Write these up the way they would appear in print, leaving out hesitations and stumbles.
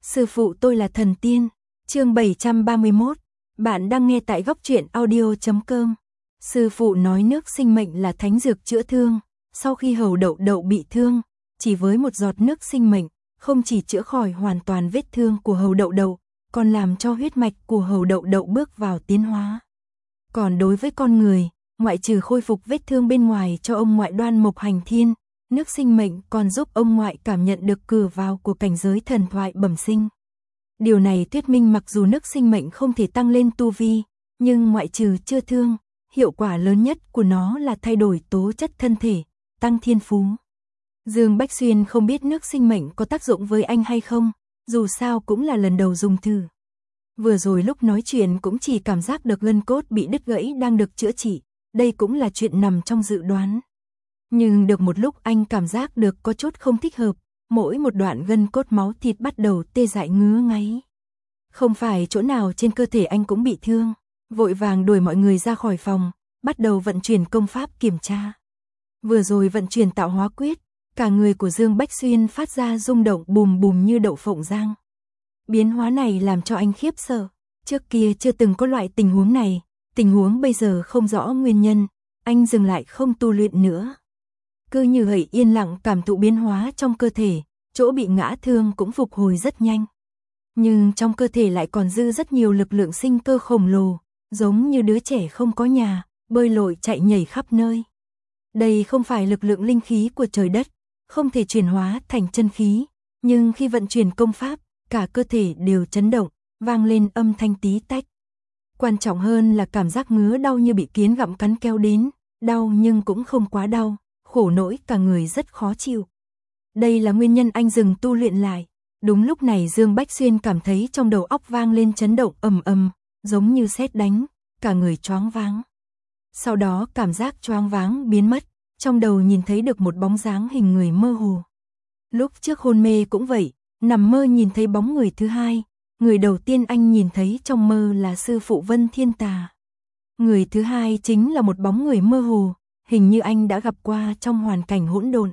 Sư phụ tôi là thần tiên. Chương 731. Bạn đang nghe tại góc truyện audio.com. Sư phụ nói nước sinh mệnh là thánh dược chữa thương. Sau khi Hầu Đậu Đậu bị thương, chỉ với một giọt nước sinh mệnh, không chỉ chữa khỏi hoàn toàn vết thương của Hầu Đậu Đậu, còn làm cho huyết mạch của Hầu Đậu Đậu bước vào tiến hóa. Còn đối với con người, ngoại trừ khôi phục vết thương bên ngoài cho ông ngoại Đoan Mộc Hành Thiên, nước sinh mệnh còn giúp ông ngoại cảm nhận được cửa vào của cảnh giới thần thoại bẩm sinh. Điều này thuyết minh mặc dù nước sinh mệnh không thể tăng lên tu vi, nhưng ngoại trừ chữa thương, hiệu quả lớn nhất của nó là thay đổi tố chất thân thể, tăng thiên phú. Dương Bách Xuyên không biết nước sinh mệnh có tác dụng với anh hay không, dù sao cũng là lần đầu dùng thử. Vừa rồi lúc nói chuyện cũng chỉ cảm giác được gân cốt bị đứt gãy đang được chữa trị, đây cũng là chuyện nằm trong dự đoán. Nhưng được một lúc anh cảm giác được có chút không thích hợp, mỗi một đoạn gân cốt máu thịt bắt đầu tê dại ngứa ngáy. Không phải chỗ nào trên cơ thể anh cũng bị thương, vội vàng đuổi mọi người ra khỏi phòng, bắt đầu vận chuyển công pháp kiểm tra. Vừa rồi vận chuyển tạo hóa quyết, cả người của Dương Bách Xuyên phát ra rung động bùm bùm như đậu phộng rang. Biến hóa này làm cho anh khiếp sợ, trước kia chưa từng có loại tình huống này, tình huống bây giờ không rõ nguyên nhân, anh dừng lại không tu luyện nữa. Cứ như vậy yên lặng cảm thụ biến hóa trong cơ thể, chỗ bị ngã thương cũng phục hồi rất nhanh. Nhưng trong cơ thể lại còn dư rất nhiều lực lượng sinh cơ khổng lồ, giống như đứa trẻ không có nhà, bơi lội chạy nhảy khắp nơi. Đây không phải lực lượng linh khí của trời đất, không thể chuyển hóa thành chân khí, nhưng khi vận chuyển công pháp, cả cơ thể đều chấn động, vang lên âm thanh tí tách. Quan trọng hơn là cảm giác ngứa đau như bị kiến gặm cắn kéo đến, đau nhưng cũng không quá đau, khổ nỗi cả người rất khó chịu. Đây là nguyên nhân anh dừng tu luyện lại. Đúng lúc này Dương Bách Xuyên cảm thấy trong đầu óc vang lên chấn động ầm ầm, giống như sét đánh, cả người choáng váng. Sau đó cảm giác choáng váng biến mất, trong đầu nhìn thấy được một bóng dáng hình người mơ hồ. Lúc trước hôn mê cũng vậy, nằm mơ nhìn thấy bóng người thứ hai, người đầu tiên anh nhìn thấy trong mơ là sư phụ Vân Thiên Tà. Người thứ hai chính là một bóng người mơ hồ, hình như anh đã gặp qua trong hoàn cảnh hỗn độn.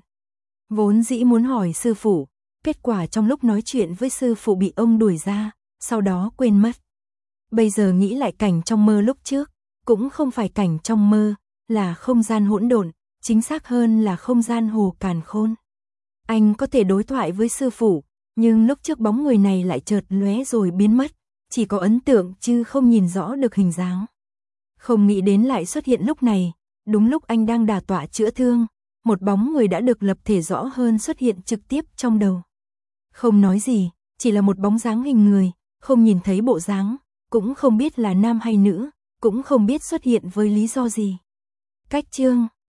Vốn dĩ muốn hỏi sư phụ, kết quả trong lúc nói chuyện với sư phụ bị ông đuổi ra, sau đó quên mất. Bây giờ nghĩ lại cảnh trong mơ lúc trước, cũng không phải cảnh trong mơ, là không gian hỗn độn, chính xác hơn là không gian hồ càn khôn. Anh có thể đối thoại với sư phụ, nhưng lúc trước bóng người này lại chợt lóe rồi biến mất, chỉ có ấn tượng chứ không nhìn rõ được hình dáng. Không nghĩ đến lại xuất hiện lúc này, đúng lúc anh đang đả tọa chữa thương, một bóng người đã được lập thể rõ hơn xuất hiện trực tiếp trong đầu. Không nói gì, chỉ là một bóng dáng hình người, không nhìn thấy bộ dáng, cũng không biết là nam hay nữ, cũng không biết xuất hiện với lý do gì. Cách chương